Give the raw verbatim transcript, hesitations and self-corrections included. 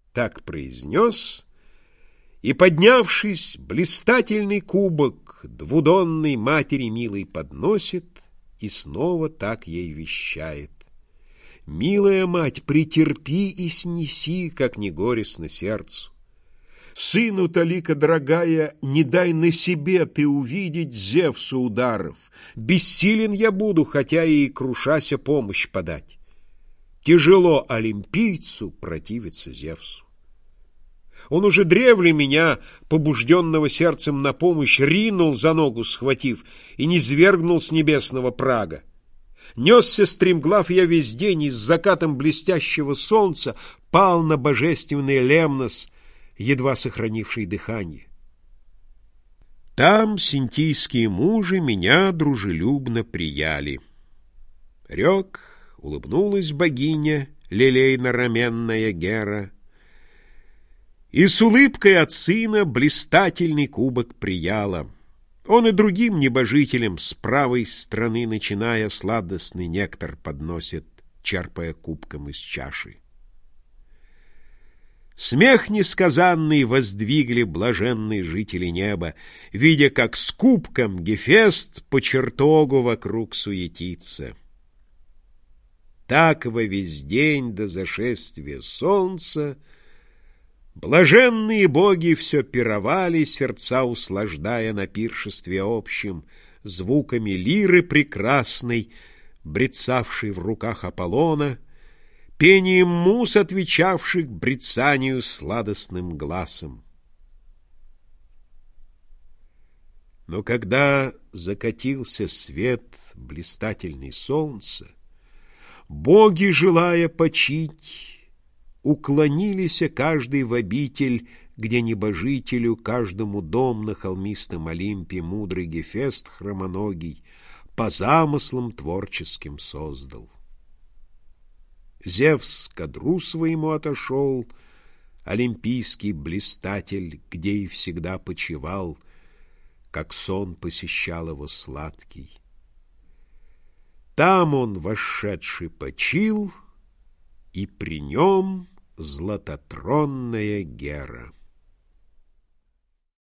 Так произнес, и, поднявшись, блистательный кубок двудонной матери милой подносит и снова так ей вещает: «Милая мать, претерпи и снеси, как не горестно сердцу. Сыну, талика дорогая, не дай на себе ты увидеть Зевсу ударов. Бессилен я буду, хотя и крушася помощь подать. Тяжело олимпийцу противиться Зевсу. Он уже древле меня, побужденного сердцем на помощь, ринул за ногу схватив и низвергнул с небесного прага. Несся стремглав я весь день, и с закатом блестящего солнца пал на божественный Лемнос, едва сохранивший дыхание. Там синтийские мужи меня дружелюбно прияли. Рек, улыбнулась богиня, лилейно-раменная Гера, и с улыбкой от сына блистательный кубок прияла. Он и другим небожителям с правой стороны, начиная, сладостный нектар подносит, черпая кубком из чаши. Смех несказанный воздвигли блаженные жители неба, видя, как с кубком Гефест по чертогу вокруг суетится. Так во весь день до зашествия солнца блаженные боги все пировали, сердца услаждая на пиршестве общем звуками лиры прекрасной, брецавшей в руках Аполлона, пением мус, отвечавших брецанию сладостным гласом. Но когда закатился свет блистательный солнца, боги, желая почить, уклонились каждый в обитель, где небожителю каждому дом на холмистом Олимпе мудрый Гефест хромоногий по замыслам творческим создал. Зевс к одру своему отошел, олимпийский блистатель, где и всегда почивал, как сон посещал его сладкий. Там он, вошедший, почил, и при нем златотронная Гера.